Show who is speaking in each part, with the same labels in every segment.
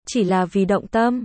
Speaker 1: chỉ là vì động tâm.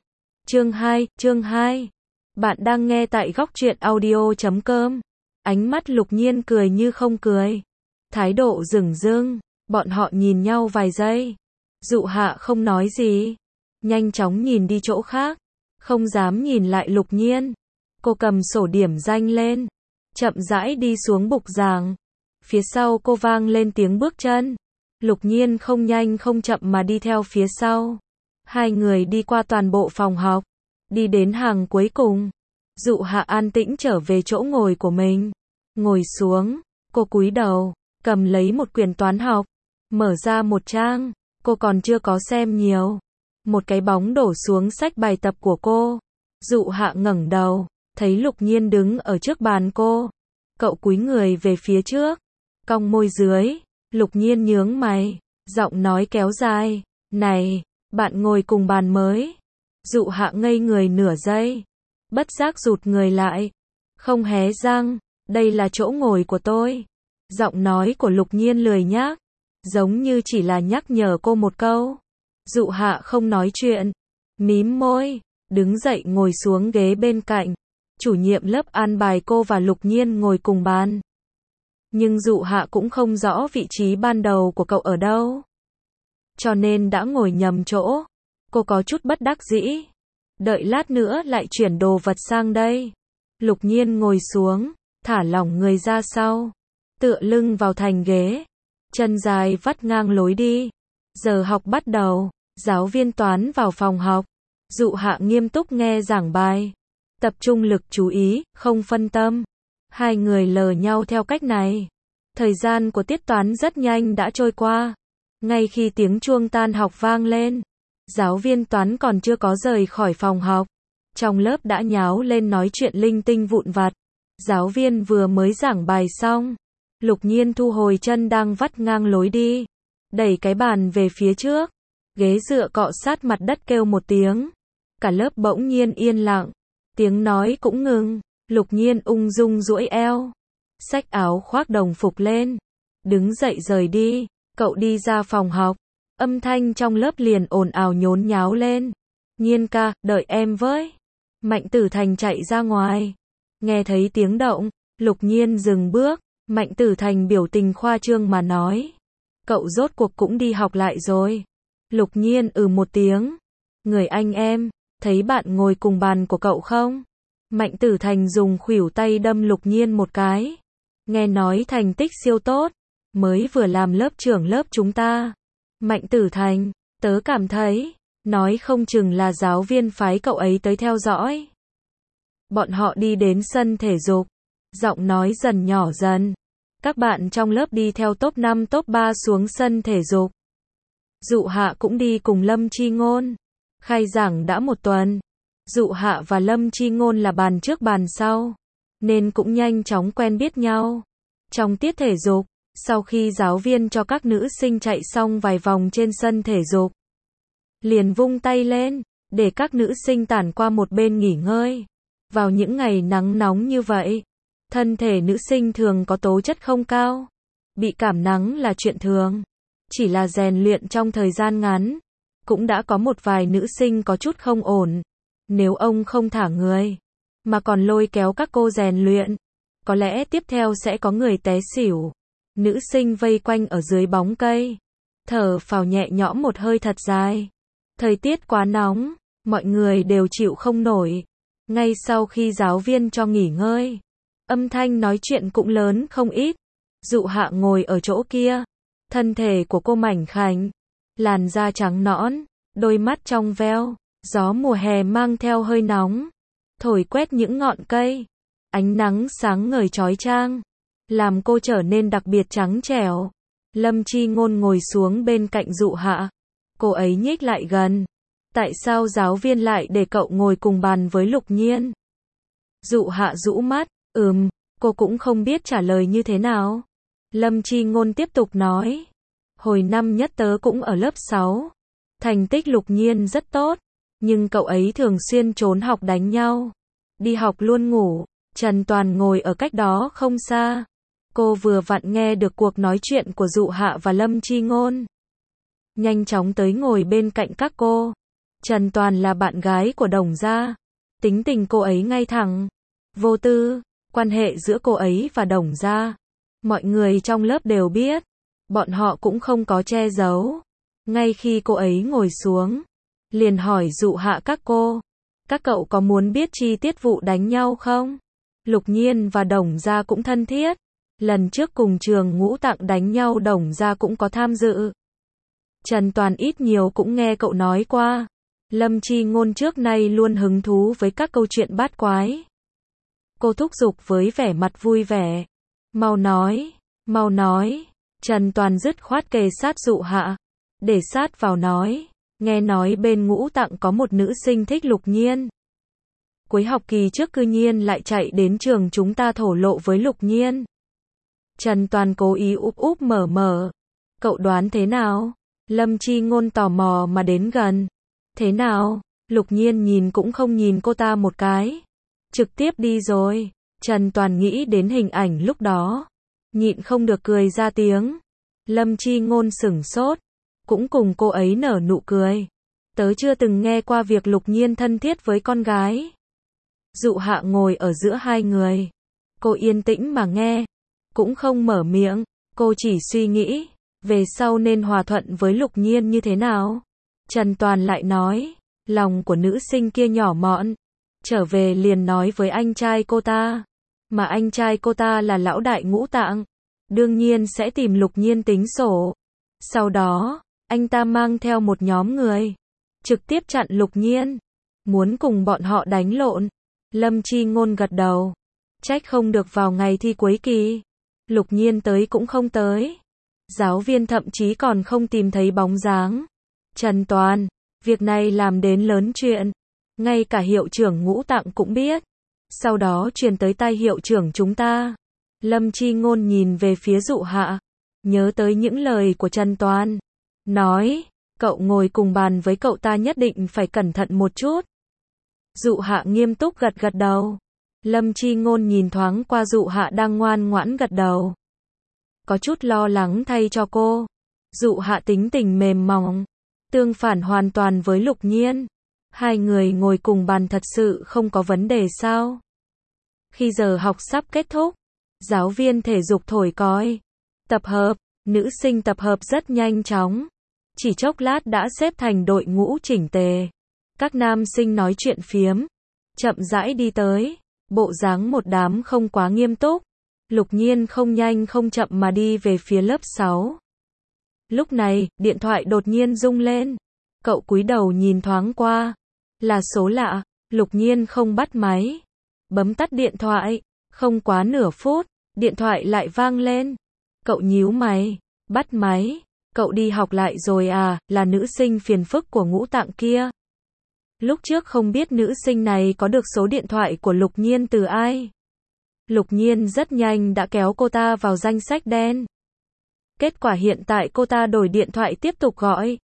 Speaker 1: Chương 2. Bạn đang nghe tại góc truyện audio.com. Ánh mắt Lục Nhiên cười như không cười. Thái độ dửng dưng, bọn họ nhìn nhau vài giây. Dụ Hạ không nói gì, nhanh chóng nhìn đi chỗ khác, không dám nhìn lại Lục Nhiên. Cô cầm sổ điểm danh lên, chậm rãi đi xuống bục giảng. Phía sau cô vang lên tiếng bước chân. Lục Nhiên không nhanh không chậm mà đi theo phía sau. Hai người đi qua toàn bộ phòng học, đi đến hàng cuối cùng. Dụ Hạ an tĩnh trở về chỗ ngồi của mình. Ngồi xuống, cô cúi đầu, cầm lấy một quyển toán học, mở ra một trang, cô còn chưa có xem nhiều. Một cái bóng đổ xuống sách bài tập của cô. Dụ Hạ ngẩng đầu, thấy Lục Nhiên đứng ở trước bàn cô. Cậu cúi người về phía trước, cong môi dưới. Lục Nhiên nhướng mày, giọng nói kéo dài, "Này, bạn ngồi cùng bàn mới." Dụ Hạ ngây người nửa giây, bất giác rụt người lại, không hé răng, "Đây là chỗ ngồi của tôi." Giọng nói của Lục Nhiên lười nhác, giống như chỉ là nhắc nhở cô một câu. Dụ Hạ không nói chuyện, mím môi, đứng dậy ngồi xuống ghế bên cạnh. Chủ nhiệm lớp an bài cô và Lục Nhiên ngồi cùng bàn. Nhưng Dụ Hạ cũng không rõ vị trí ban đầu của cậu ở đâu, cho nên đã ngồi nhầm chỗ. Cô có chút bất đắc dĩ. Đợi lát nữa lại chuyển đồ vật sang đây. Lục Nhiên ngồi xuống, thả lỏng người ra sau, tựa lưng vào thành ghế, chân dài vắt ngang lối đi. Giờ học bắt đầu, giáo viên toán vào phòng học. Dụ Hạ nghiêm túc nghe giảng bài, tập trung lực chú ý, không phân tâm. Hai người lờ nhau theo cách này. Thời gian của tiết toán rất nhanh đã trôi qua. Ngay khi tiếng chuông tan học vang lên, giáo viên toán còn chưa có rời khỏi phòng học. Trong lớp đã nháo lên nói chuyện linh tinh vụn vặt. Giáo viên vừa mới giảng bài xong. Lục Nhiên thu hồi chân đang vắt ngang lối đi, đẩy cái bàn về phía trước. Ghế dựa cọ sát mặt đất kêu một tiếng. Cả lớp bỗng nhiên yên lặng. Tiếng nói cũng ngừng. Lục Nhiên ung dung duỗi eo, xách áo khoác đồng phục lên, đứng dậy rời đi. Cậu đi ra phòng học, âm thanh trong lớp liền ồn ào nhốn nháo lên. "Nhiên ca, đợi em với." Mạnh Tử Thành chạy ra ngoài. Nghe thấy tiếng động, Lục Nhiên dừng bước. Mạnh Tử Thành biểu tình khoa trương mà nói, "Cậu rốt cuộc cũng đi học lại rồi." Lục Nhiên một tiếng. "Người anh em, thấy bạn ngồi cùng bàn của cậu không?" Mạnh Tử Thành dùng khuỷu tay đâm Lục Nhiên một cái. "Nghe nói thành tích siêu tốt, mới vừa làm lớp trưởng lớp chúng ta." "Mạnh Tử Thành, tớ cảm thấy, nói không chừng là giáo viên phái cậu ấy tới theo dõi." Bọn họ đi đến sân thể dục, giọng nói dần nhỏ dần. Các bạn trong lớp đi theo top 5 top 3 xuống sân thể dục. Dụ Hạ cũng đi cùng Lâm Chi Ngôn. Khai giảng đã một tuần. Dụ Hạ và Lâm Chi Ngôn là bàn trước bàn sau, nên cũng nhanh chóng quen biết nhau. Trong tiết thể dục, sau khi giáo viên cho các nữ sinh chạy xong vài vòng trên sân thể dục, liền vung tay lên, để các nữ sinh tản qua một bên nghỉ ngơi. Vào những ngày nắng nóng như vậy, thân thể nữ sinh thường có tố chất không cao. Bị cảm nắng là chuyện thường. Chỉ là rèn luyện trong thời gian ngắn, cũng đã có một vài nữ sinh có chút không ổn. Nếu ông không thả người, mà còn lôi kéo các cô rèn luyện, có lẽ tiếp theo sẽ có người té xỉu. Nữ sinh vây quanh ở dưới bóng cây, thở phào nhẹ nhõm một hơi thật dài. Thời tiết quá nóng, mọi người đều chịu không nổi. Ngay sau khi giáo viên cho nghỉ ngơi, âm thanh nói chuyện cũng lớn không ít. Dụ Hạ ngồi ở chỗ kia, thân thể của cô mảnh khảnh, làn da trắng nõn, đôi mắt trong veo. Gió mùa hè mang theo hơi nóng, thổi quét những ngọn cây. Ánh nắng sáng ngời chói chang, làm cô trở nên đặc biệt trắng trẻo. Lâm Chi Ngôn ngồi xuống bên cạnh Dụ Hạ. Cô ấy nhích lại gần. "Tại sao giáo viên lại để cậu ngồi cùng bàn với Lục Nhiên?" Dụ Hạ rũ mắt, cô cũng không biết trả lời như thế nào. Lâm Chi Ngôn tiếp tục nói, "Hồi năm nhất tớ cũng ở lớp 6. Thành tích Lục Nhiên rất tốt, nhưng cậu ấy thường xuyên trốn học đánh nhau. Đi học luôn ngủ." Trần Toàn ngồi ở cách đó không xa. Cô vừa vặn nghe được cuộc nói chuyện của Dụ Hạ và Lâm Chi Ngôn. Nhanh chóng tới ngồi bên cạnh các cô. Trần Toàn là bạn gái của Đồng gia. Tính tình cô ấy ngay thẳng, vô tư, quan hệ giữa cô ấy và Đồng gia. Mọi người trong lớp đều biết, bọn họ cũng không có che giấu. Ngay khi cô ấy ngồi xuống, liền hỏi dụ hạ các cô. Các cậu có muốn biết chi tiết vụ đánh nhau không? Lục Nhiên và Đồng gia cũng thân thiết. Lần trước cùng trường Ngũ Tạng đánh nhau Đồng gia cũng có tham dự. Trần Toàn ít nhiều cũng nghe cậu nói qua. Lâm Chi Ngôn trước nay luôn hứng thú với các câu chuyện bát quái. Cô thúc giục với vẻ mặt vui vẻ. Mau nói, mau nói. Trần Toàn dứt khoát kề sát dụ hạ. Để sát vào nói. Nghe nói bên Ngũ Tạng có một nữ sinh thích Lục Nhiên. Cuối học kỳ trước cư nhiên lại chạy đến trường chúng ta thổ lộ với Lục Nhiên. Trần Toàn cố ý úp úp mở mở. Cậu đoán thế nào? Lâm Chi Ngôn tò mò mà đến gần. Thế nào? Lục Nhiên nhìn cũng không nhìn cô ta một cái. Trực tiếp đi rồi. Trần Toàn nghĩ đến hình ảnh lúc đó. Nhịn không được cười ra tiếng. Lâm Chi Ngôn sửng sốt. Cũng cùng cô ấy nở nụ cười. Tớ chưa từng nghe qua việc Lục Nhiên thân thiết với con gái. Dụ hạ ngồi ở giữa hai người. Cô yên tĩnh mà nghe. Cũng không mở miệng. Cô chỉ suy nghĩ. Về sau nên hòa thuận với Lục Nhiên như thế nào? Trần Toàn lại nói. Lòng của nữ sinh kia nhỏ mọn. Trở về liền nói với anh trai cô ta. Mà anh trai cô ta là lão đại Ngũ Tạng. Đương nhiên sẽ tìm Lục Nhiên tính sổ. Sau đó, anh ta mang theo một nhóm người. Trực tiếp chặn Lục Nhiên. Muốn cùng bọn họ đánh lộn. Lâm Chi Ngôn gật đầu. Trách không được vào ngày thi cuối kỳ. Lục Nhiên tới cũng không tới. Giáo viên thậm chí còn không tìm thấy bóng dáng. Trần Toàn, việc này làm đến lớn chuyện. Ngay cả hiệu trưởng Ngũ Tạng cũng biết. Sau đó truyền tới tai hiệu trưởng chúng ta. Lâm Chi Ngôn nhìn về phía dụ hạ. Nhớ tới những lời của Trần Toàn. Nói, cậu ngồi cùng bàn với cậu ta nhất định phải cẩn thận một chút. Dụ hạ nghiêm túc gật gật đầu. Lâm Chi Ngôn nhìn thoáng qua dụ hạ đang ngoan ngoãn gật đầu. Có chút lo lắng thay cho cô. Dụ hạ tính tình mềm mỏng. Tương phản hoàn toàn với Lục Nhiên. Hai người ngồi cùng bàn thật sự không có vấn đề sao? Khi giờ học sắp kết thúc, giáo viên thể dục thổi còi. Tập hợp, nữ sinh tập hợp rất nhanh chóng. Chỉ chốc lát đã xếp thành đội ngũ chỉnh tề. Các nam sinh nói chuyện phiếm. Chậm rãi đi tới. Bộ dáng một đám không quá nghiêm túc. Lục Nhiên không nhanh không chậm mà đi về phía lớp 6. Lúc này, điện thoại đột nhiên rung lên. Cậu cúi đầu nhìn thoáng qua. Là số lạ. Lục Nhiên không bắt máy. Bấm tắt điện thoại. Không quá nửa phút, điện thoại lại vang lên. Cậu nhíu mày. Bắt máy. Cậu đi học lại rồi à, là nữ sinh phiền phức của Ngũ Tạng kia. Lúc trước không biết nữ sinh này có được số điện thoại của Lục Nhiên từ ai. Lục Nhiên rất nhanh đã kéo cô ta vào danh sách đen. Kết quả hiện tại cô ta đổi điện thoại tiếp tục gọi.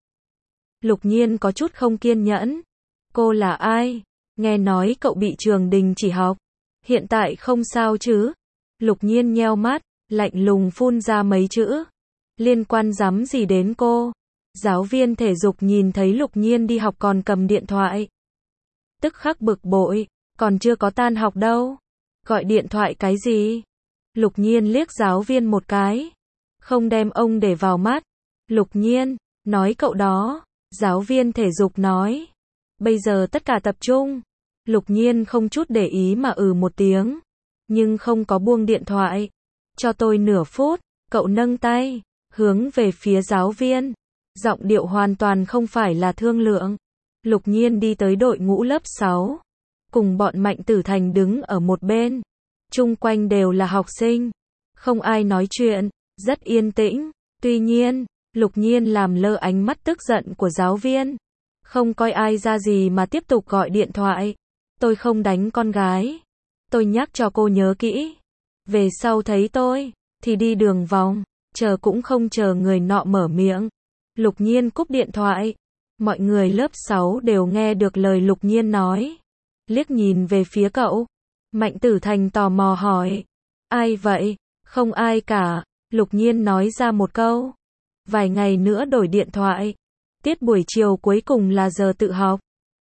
Speaker 1: Lục Nhiên có chút không kiên nhẫn. Cô là ai? Nghe nói cậu bị trường đình chỉ học. Hiện tại không sao chứ? Lục Nhiên nheo mắt, lạnh lùng phun ra mấy chữ. Liên quan rắm gì đến cô? Giáo viên thể dục nhìn thấy Lục Nhiên đi học còn cầm điện thoại. Tức khắc bực bội, còn chưa có tan học đâu. Gọi điện thoại cái gì? Lục Nhiên liếc giáo viên một cái. Không đem ông để vào mắt. Lục Nhiên, nói cậu đó. Giáo viên thể dục nói. Bây giờ tất cả tập trung. Lục Nhiên không chút để ý mà một tiếng. Nhưng không có buông điện thoại. Cho tôi nửa phút. Cậu nâng tay. Hướng về phía giáo viên. Giọng điệu hoàn toàn không phải là thương lượng. Lục Nhiên đi tới đội ngũ lớp 6. Cùng bọn Mạnh Tử Thành đứng ở một bên. Chung quanh đều là học sinh. Không ai nói chuyện. Rất yên tĩnh. Tuy nhiên, Lục Nhiên làm lơ ánh mắt tức giận của giáo viên. Không coi ai ra gì mà tiếp tục gọi điện thoại. Tôi không đánh con gái. Tôi nhắc cho cô nhớ kỹ. Về sau thấy tôi, thì đi đường vòng. Chờ cũng không chờ người nọ mở miệng. Lục Nhiên cúp điện thoại. Mọi người lớp 6 đều nghe được lời Lục Nhiên nói. Liếc nhìn về phía cậu. Mạnh Tử Thành tò mò hỏi. Ai vậy? Không ai cả. Lục Nhiên nói ra một câu. Vài ngày nữa đổi điện thoại. Tiết buổi chiều cuối cùng là giờ tự học.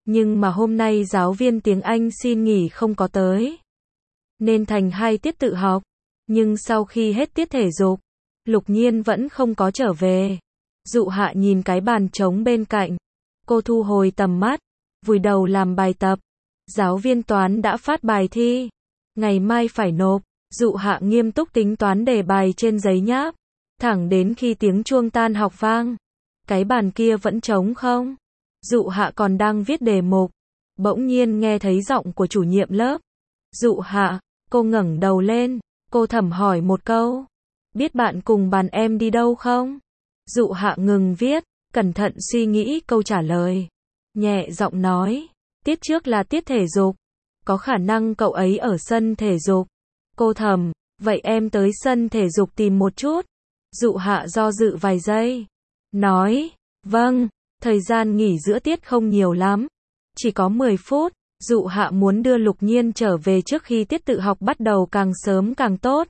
Speaker 1: Nhưng mà hôm nay giáo viên tiếng Anh xin nghỉ không có tới. Nên thành 2 tiết tự học. Nhưng sau khi hết tiết thể dục, Lục Nhiên vẫn không có trở về. Dụ Hạ nhìn cái bàn trống bên cạnh. Cô thu hồi tầm mắt, vùi đầu làm bài tập. Giáo viên toán đã phát bài thi. Ngày mai phải nộp. Dụ Hạ nghiêm túc tính toán đề bài trên giấy nháp. Thẳng đến khi tiếng chuông tan học vang. Cái bàn kia vẫn trống không. Dụ Hạ còn đang viết đề mục. Bỗng nhiên nghe thấy giọng của chủ nhiệm lớp. Dụ Hạ, cô ngẩng đầu lên. Cô thầm hỏi một câu. Biết bạn cùng bàn em đi đâu không? Dụ Hạ ngừng viết, cẩn thận suy nghĩ câu trả lời. Nhẹ giọng nói. Tiết trước là tiết thể dục. Có khả năng cậu ấy ở sân thể dục. Cô thầm, vậy em tới sân thể dục tìm một chút. Dụ Hạ do dự vài giây. Nói, vâng, thời gian nghỉ giữa tiết không nhiều lắm. Chỉ có 10 phút. Dụ Hạ muốn đưa Lục Nhiên trở về trước khi tiết tự học bắt đầu càng sớm càng tốt.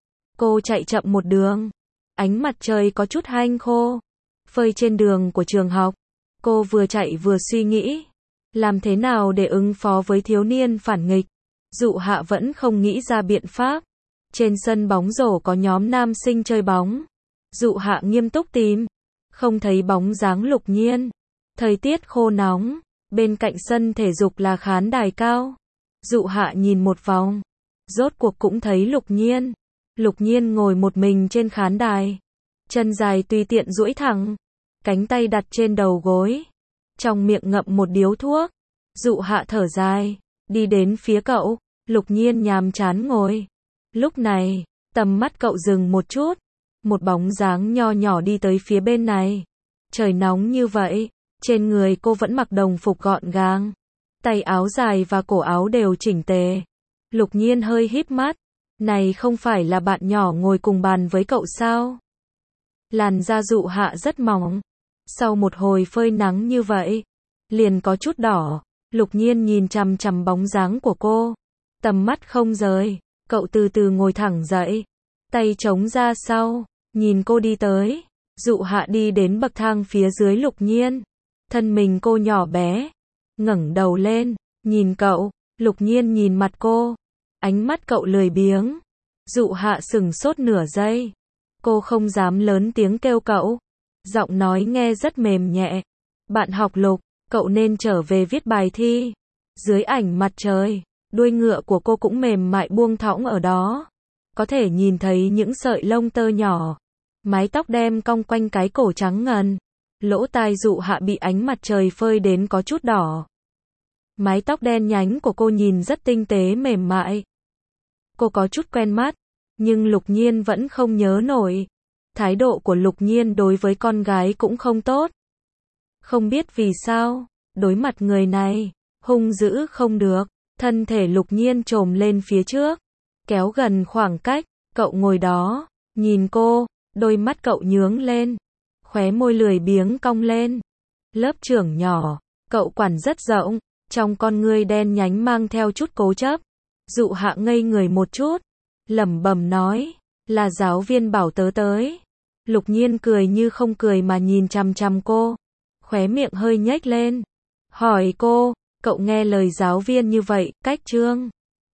Speaker 1: Cô chạy chậm một đường. Ánh mặt trời có chút hanh khô. Phơi trên đường của trường học. Cô vừa chạy vừa suy nghĩ. Làm thế nào để ứng phó với thiếu niên phản nghịch. Dụ Hạ vẫn không nghĩ ra biện pháp. Trên sân bóng rổ có nhóm nam sinh chơi bóng. Dụ Hạ nghiêm túc tìm. Không thấy bóng dáng Lục Nhiên. Thời tiết khô nóng. Bên cạnh sân thể dục là khán đài cao. Dụ Hạ nhìn một vòng. Rốt cuộc cũng thấy Lục Nhiên. Lục Nhiên ngồi một mình trên khán đài. Chân dài tùy tiện duỗi thẳng. Cánh tay đặt trên đầu gối. Trong miệng ngậm một điếu thuốc. Dụ Hạ thở dài. Đi đến phía cậu. Lục Nhiên nhàm chán ngồi. Lúc này, tầm mắt cậu dừng một chút. Một bóng dáng nho nhỏ đi tới phía bên này. Trời nóng như vậy. Trên người cô vẫn mặc đồng phục gọn gàng. Tay áo dài và cổ áo đều chỉnh tề. Lục Nhiên hơi híp mắt. Này không phải là bạn nhỏ ngồi cùng bàn với cậu sao? Làn da Dụ Hạ rất mỏng. Sau một hồi phơi nắng như vậy, liền có chút đỏ. Lục Nhiên nhìn chằm chằm bóng dáng của cô. Tầm mắt không rời. Cậu từ từ ngồi thẳng dậy. Tay chống ra sau. Nhìn cô đi tới. Dụ Hạ đi đến bậc thang phía dưới Lục Nhiên. Thân mình cô nhỏ bé. Ngẩng đầu lên. Nhìn cậu. Lục Nhiên nhìn mặt cô. Ánh mắt cậu lười biếng. Dụ Hạ sửng sốt nửa giây. Cô không dám lớn tiếng kêu cậu. Giọng nói nghe rất mềm nhẹ. Bạn học Lục, cậu nên trở về viết bài thi. Dưới ảnh mặt trời, đuôi ngựa của cô cũng mềm mại buông thõng ở đó. Có thể nhìn thấy những sợi lông tơ nhỏ. Mái tóc đem cong quanh cái cổ trắng ngần. Lỗ tai Dụ Hạ bị ánh mặt trời phơi đến có chút đỏ. Mái tóc đen nhánh của cô nhìn rất tinh tế mềm mại. Cô có chút quen mắt, nhưng Lục Nhiên vẫn không nhớ nổi. Thái độ của Lục Nhiên đối với con gái cũng không tốt. Không biết vì sao, đối mặt người này, hung dữ không được. Thân thể Lục Nhiên chồm lên phía trước, kéo gần khoảng cách. Cậu ngồi đó, nhìn cô, đôi mắt cậu nhướng lên. Khóe môi lười biếng cong lên. Lớp trưởng nhỏ, cậu quản rất rộng, trong con ngươi đen nhánh mang theo chút cố chấp. Dụ Hạ ngây người một chút, lẩm bẩm nói, là giáo viên bảo tớ tới. Lục Nhiên cười như không cười mà nhìn chằm chằm cô, khóe miệng hơi nhếch lên. Hỏi cô, cậu nghe lời giáo viên như vậy, cách chương